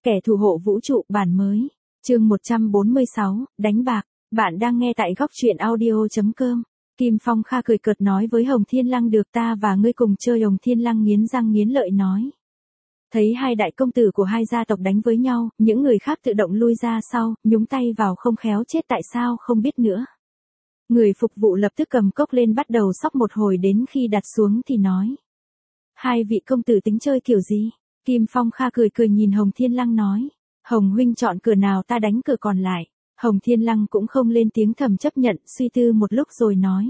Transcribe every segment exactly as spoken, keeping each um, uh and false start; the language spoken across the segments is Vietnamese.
Kẻ thủ hộ vũ trụ bản mới. Chương một trăm bốn mươi sáu, đánh bạc. Bạn đang nghe tại góc truyện audio chấm com. Kim Phong Kha cười cợt nói với Hồng Thiên Lăng, được ta và ngươi cùng chơi. Hồng Thiên Lăng nghiến răng nghiến lợi nói. Thấy hai đại công tử của hai gia tộc đánh với nhau, những người khác tự động lui ra sau, nhúng tay vào không khéo chết tại sao không biết nữa. Người phục vụ lập tức cầm cốc lên bắt đầu xóc một hồi, đến khi đặt xuống thì nói. Hai vị công tử tính chơi kiểu gì? Kim Phong Kha cười cười nhìn Hồng Thiên Lăng nói. Hồng huynh chọn cửa nào ta đánh cửa còn lại. Hồng Thiên Lăng cũng không lên tiếng, thầm chấp nhận, suy tư một lúc rồi nói.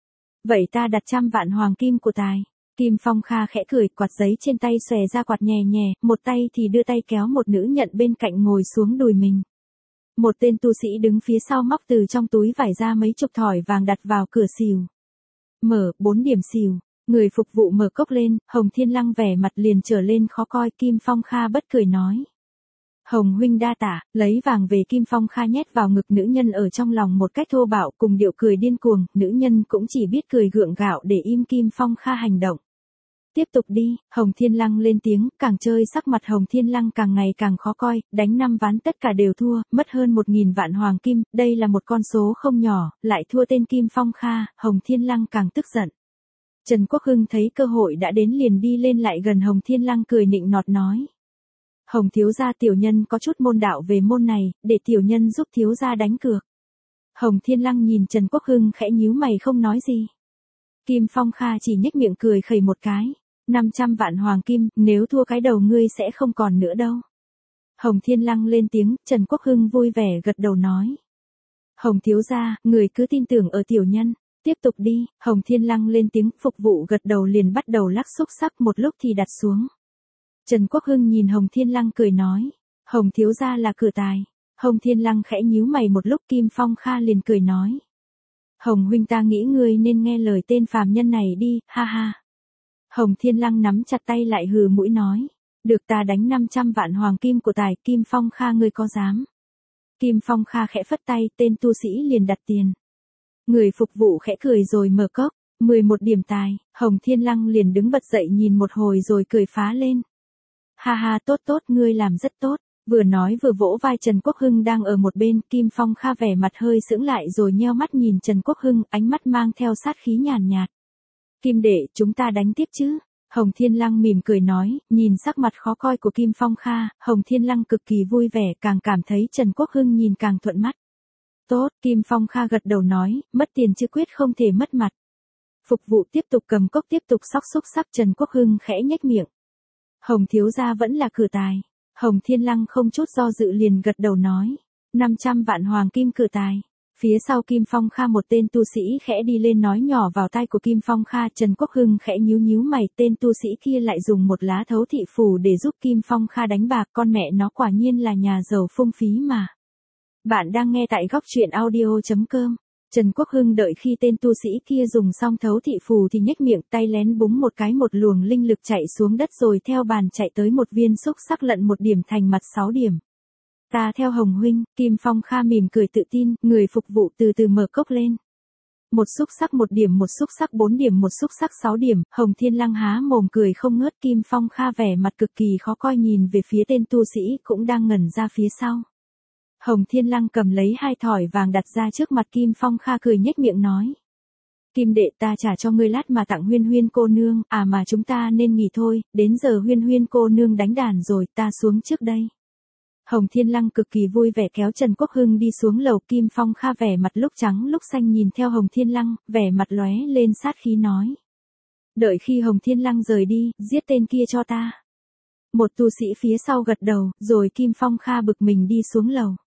Vậy ta đặt trăm vạn hoàng kim của tài. Kim Phong Kha khẽ cười, quạt giấy trên tay xòe ra quạt nhẹ nhẹ, một tay thì đưa tay kéo một nữ nhận bên cạnh ngồi xuống đùi mình. Một tên tu sĩ đứng phía sau móc từ trong túi vải ra mấy chục thỏi vàng đặt vào cửa xìu. Mở, bốn điểm xìu. Người phục vụ mở cốc lên, Hồng Thiên Lăng vẻ mặt liền trở lên khó coi. Kim Phong Kha bất cười nói. Hồng huynh đa tạ, lấy vàng về. Kim Phong Kha nhét vào ngực nữ nhân ở trong lòng một cách thô bạo, cùng điệu cười điên cuồng. Nữ nhân cũng chỉ biết cười gượng gạo để im Kim Phong Kha hành động. Tiếp tục đi, Hồng Thiên Lăng lên tiếng, càng chơi sắc mặt Hồng Thiên Lăng càng ngày càng khó coi, đánh năm ván tất cả đều thua, mất hơn một nghìn vạn hoàng kim, đây là một con số không nhỏ, lại thua tên Kim Phong Kha, Hồng Thiên Lăng càng tức giận. Trần Quốc Hưng thấy cơ hội đã đến liền đi lên lại gần Hồng Thiên Lăng cười nịnh nọt nói. Hồng thiếu gia, tiểu nhân có chút môn đạo về môn này, để tiểu nhân giúp thiếu gia đánh cược. Hồng Thiên Lăng nhìn Trần Quốc Hưng khẽ nhíu mày không nói gì. Kim Phong Kha chỉ nhếch miệng cười khẩy một cái. năm trăm vạn hoàng kim, nếu thua cái đầu ngươi sẽ không còn nữa đâu. Hồng Thiên Lăng lên tiếng, Trần Quốc Hưng vui vẻ gật đầu nói. Hồng thiếu gia, người cứ tin tưởng ở tiểu nhân. Tiếp tục đi, Hồng Thiên Lăng lên tiếng, phục vụ gật đầu liền bắt đầu lắc xúc sắc, một lúc thì đặt xuống. Trần Quốc Hưng nhìn Hồng Thiên Lăng cười nói. Hồng thiếu gia là cửa tài. Hồng Thiên Lăng khẽ nhíu mày một lúc. Kim Phong Kha liền cười nói. Hồng huynh, ta nghĩ ngươi nên nghe lời tên phàm nhân này đi, ha ha. Hồng Thiên Lăng nắm chặt tay lại hừ mũi nói. Được, ta đánh năm trăm vạn hoàng kim của tài. Kim Phong Kha, ngươi có dám? Kim Phong Kha khẽ phất tay, tên tu sĩ liền đặt tiền. Người phục vụ khẽ cười rồi mở cốc. mười một điểm tài. Hồng Thiên Lăng liền đứng bật dậy nhìn một hồi rồi cười phá lên. Ha ha, tốt tốt, ngươi làm rất tốt. Vừa nói vừa vỗ vai Trần Quốc Hưng đang ở một bên. Kim Phong Kha vẻ mặt hơi sững lại rồi nheo mắt nhìn Trần Quốc Hưng, ánh mắt mang theo sát khí nhàn nhạt. Kim đệ, chúng ta đánh tiếp chứ? Hồng Thiên Lăng mỉm cười nói, nhìn sắc mặt khó coi của Kim Phong Kha, Hồng Thiên Lăng cực kỳ vui vẻ, càng cảm thấy Trần Quốc Hưng nhìn càng thuận mắt. Tốt, Kim Phong Kha gật đầu nói, mất tiền chứ quyết không thể mất mặt. Phục vụ tiếp tục cầm cốc tiếp tục xóc xúc sắc. Trần Quốc Hưng khẽ nhếch miệng. Hồng thiếu gia vẫn là cửa tài. Hồng Thiên Lăng không chút do dự liền gật đầu nói. năm trăm vạn hoàng kim cửa tài. Phía sau Kim Phong Kha một tên tu sĩ khẽ đi lên nói nhỏ vào tai của Kim Phong Kha. Trần Quốc Hưng khẽ nhíu nhíu mày, tên tu sĩ kia lại dùng một lá thấu thị phù để giúp Kim Phong Kha đánh bạc, con mẹ nó quả nhiên là nhà giàu phung phí mà. Bạn đang nghe tại góc truyện audio chấm com. Trần Quốc Hưng đợi khi tên tu sĩ kia dùng xong thấu thị phù thì nhếch miệng, tay lén búng một cái, một luồng linh lực chạy xuống đất rồi theo bàn chạy tới một viên xúc sắc lận một điểm thành mặt sáu điểm. Ta theo Hồng huynh. Kim Phong Kha mỉm cười tự tin, người phục vụ từ từ mở cốc lên. Một xúc sắc một điểm, một xúc sắc bốn điểm, một xúc sắc sáu điểm. Hồng Thiên Lăng há mồm cười không ngớt. Kim Phong Kha vẻ mặt cực kỳ khó coi nhìn về phía tên tu sĩ cũng đang ngẩn ra phía sau. Hồng Thiên Lăng cầm lấy hai thỏi vàng đặt ra trước mặt Kim Phong Kha cười nhếch miệng nói. Kim đệ, ta trả cho ngươi lát mà tặng Huyên Huyên cô nương, à mà chúng ta nên nghỉ thôi, đến giờ Huyên Huyên cô nương đánh đàn rồi, ta xuống trước đây. Hồng Thiên Lăng cực kỳ vui vẻ kéo Trần Quốc Hưng đi xuống lầu. Kim Phong Kha vẻ mặt lúc trắng lúc xanh nhìn theo Hồng Thiên Lăng, vẻ mặt lóe lên sát khí nói. Đợi khi Hồng Thiên Lăng rời đi, giết tên kia cho ta. Một tu sĩ phía sau gật đầu, rồi Kim Phong Kha bực mình đi xuống lầu.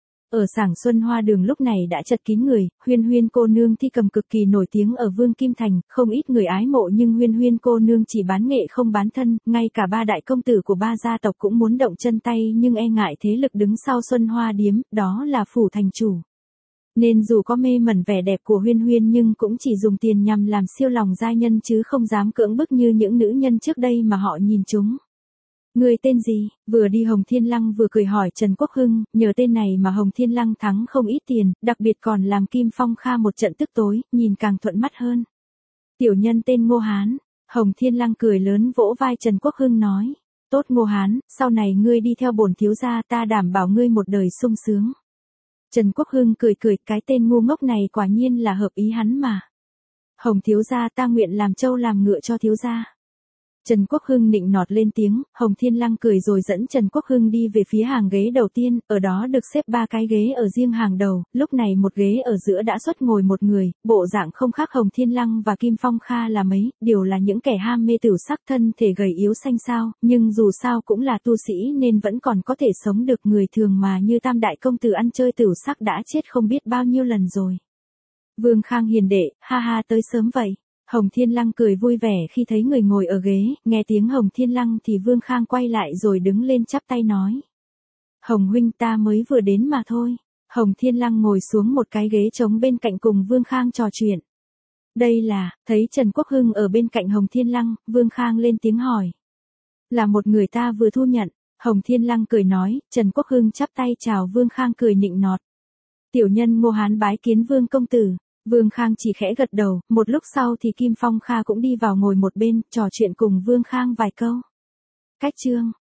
Ở Sảng Xuân Hoa Đường lúc này đã chật kín người, Huyên Huyên cô nương thi cầm cực kỳ nổi tiếng ở Vương Kim Thành, không ít người ái mộ, nhưng Huyên Huyên cô nương chỉ bán nghệ không bán thân, ngay cả ba đại công tử của ba gia tộc cũng muốn động chân tay nhưng e ngại thế lực đứng sau Xuân Hoa Điếm, đó là phủ thành chủ. Nên dù có mê mẩn vẻ đẹp của Huyên Huyên nhưng cũng chỉ dùng tiền nhằm làm siêu lòng giai nhân chứ không dám cưỡng bức như những nữ nhân trước đây mà họ nhìn chúng. Người tên gì? Vừa đi Hồng Thiên Lăng vừa cười hỏi Trần Quốc Hưng, nhờ tên này mà Hồng Thiên Lăng thắng không ít tiền, đặc biệt còn làm Kim Phong Kha một trận tức tối, nhìn càng thuận mắt hơn. Tiểu nhân tên Ngô Hán. Hồng Thiên Lăng cười lớn vỗ vai Trần Quốc Hưng nói. Tốt Ngô Hán, sau này ngươi đi theo bổn thiếu gia, ta đảm bảo ngươi một đời sung sướng. Trần Quốc Hưng cười cười, cái tên ngu ngốc này quả nhiên là hợp ý hắn mà. Hồng thiếu gia, ta nguyện làm trâu làm ngựa cho thiếu gia. Trần Quốc Hưng nịnh nọt lên tiếng, Hồng Thiên Lăng cười rồi dẫn Trần Quốc Hưng đi về phía hàng ghế đầu tiên, ở đó được xếp ba cái ghế ở riêng hàng đầu, lúc này một ghế ở giữa đã xuất ngồi một người, bộ dạng không khác Hồng Thiên Lăng và Kim Phong Kha là mấy, đều là những kẻ ham mê tửu sắc, thân thể gầy yếu xanh xao, nhưng dù sao cũng là tu sĩ nên vẫn còn có thể sống được, người thường mà như Tam đại công tử ăn chơi tửu sắc đã chết không biết bao nhiêu lần rồi. Vương Khang hiền đệ, ha ha, tới sớm vậy. Hồng Thiên Lăng cười vui vẻ khi thấy người ngồi ở ghế, nghe tiếng Hồng Thiên Lăng thì Vương Khang quay lại rồi đứng lên chắp tay nói. Hồng huynh, ta mới vừa đến mà thôi. Hồng Thiên Lăng ngồi xuống một cái ghế trống bên cạnh cùng Vương Khang trò chuyện. Đây là, thấy Trần Quốc Hưng ở bên cạnh Hồng Thiên Lăng, Vương Khang lên tiếng hỏi. Là một người ta vừa thu nhận. Hồng Thiên Lăng cười nói, Trần Quốc Hưng chắp tay chào Vương Khang cười nịnh nọt. Tiểu nhân Ngô Hán bái kiến Vương công tử. Vương Khang chỉ khẽ gật đầu, một lúc sau thì Kim Phong Kha cũng đi vào ngồi một bên, trò chuyện cùng Vương Khang vài câu. Cách chương